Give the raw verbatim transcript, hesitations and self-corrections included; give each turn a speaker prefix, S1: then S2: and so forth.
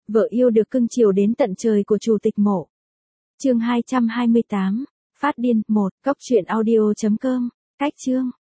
S1: Vợ yêu được cưng chiều đến tận trời của chủ tịch mộ. Chương hai trăm hai mươi tám, phát điên, một, cốc truyện audio chấm com, cách chương.